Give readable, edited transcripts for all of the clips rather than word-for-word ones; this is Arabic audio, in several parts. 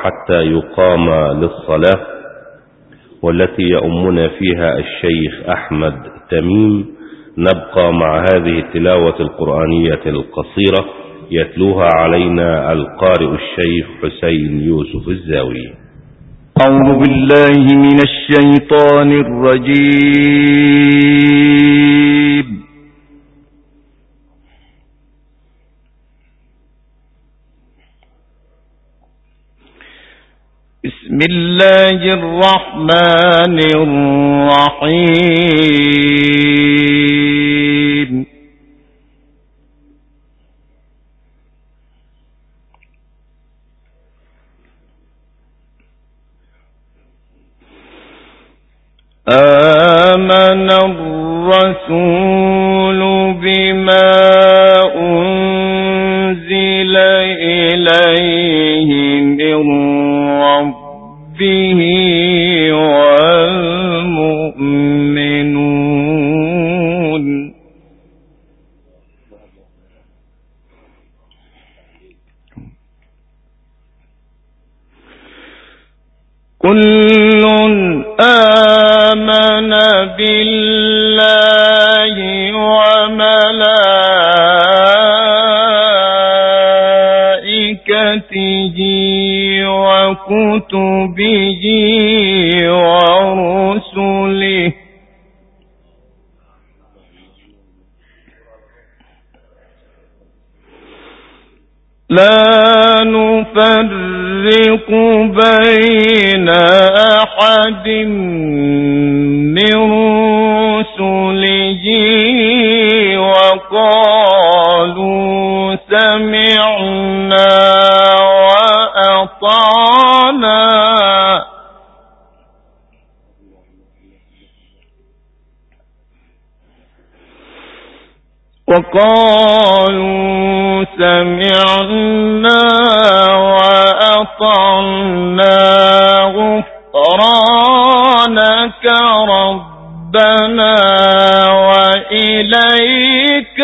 حتى يقام للصلاة، والتي يؤمنا فيها الشيخ أحمد تميم، نبقى مع هذه التلاوة القرآنية القصيرة يتلوها علينا القارئ الشيخ حسين يوسف الزاوي. أعوذ بالله من الشيطان الرجيم. بسم الله الرحمن الرحيم. آمن الرسول بما أنزل إليه من ربه والمؤمنون كل آمن بالله وملائكته وكتبه ورسله لا نفرق بين أحد من رسله وقالوا سمعنا وأطعنا غفرانك ربنا وإليك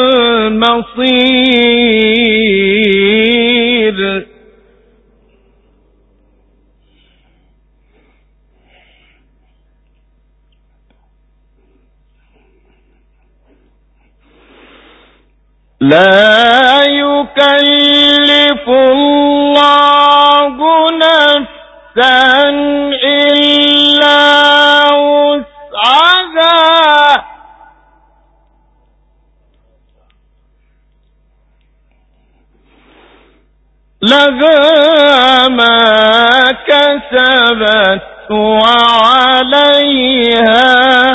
المصير. لا يكلف الله نفسا إلا وسعها لها ما كسبت وعليها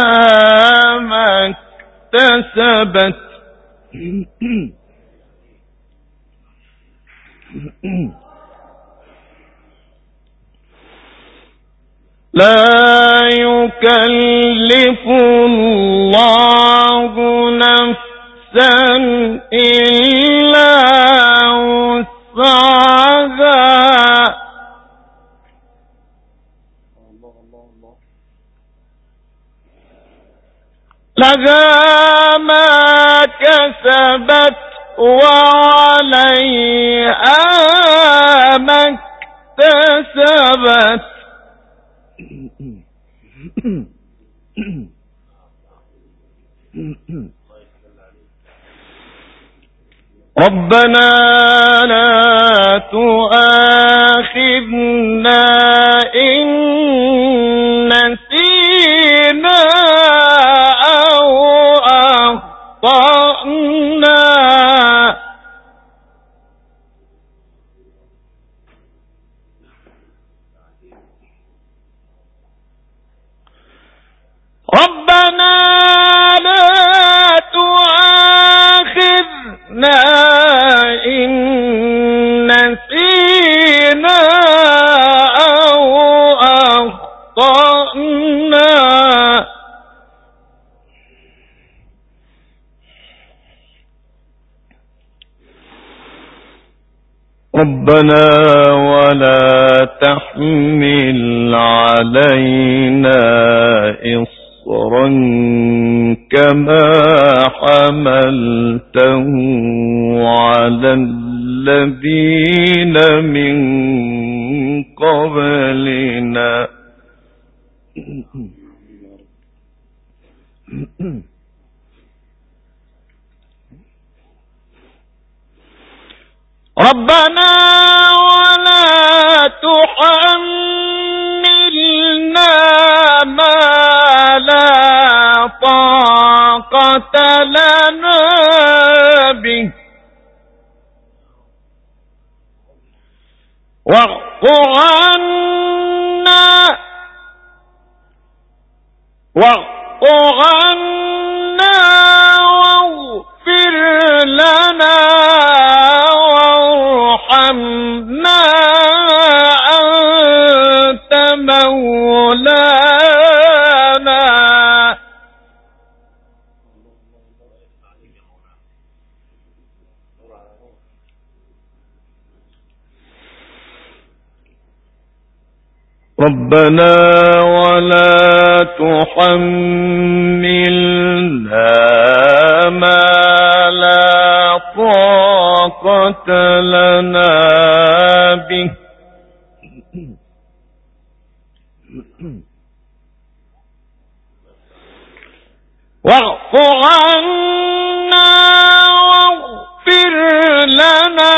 ما اكتسبت لا يكلف الله نفسا إلا وسعها لها ما كسبت وعليها ما اكتسبت ربنا لا تؤاخذنا إن نسينا أو أخطأنا ربنا لا تؤاخذنا إن نسينا أو أخطأنا ربنا ولا تحمل علينا إصرا كما حملته على الذين من قبلنا ربنا ولا تحملنا ما لا طاقة لنا به واعف عنا واغفر لنا وارحمنا أنت مولانا ربنا ولا تحملنا ما لا طاقة لنا به واعف عنا واغفر لنا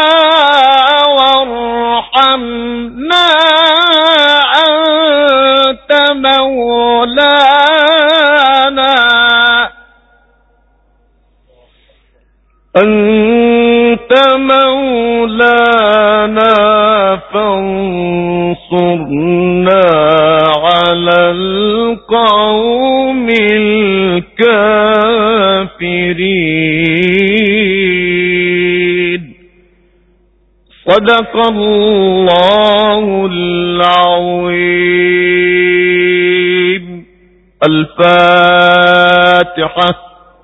وارحمنا أنت مولانا فانصرنا على القوم الكافرين صدق الله العظيم. الفاتحة.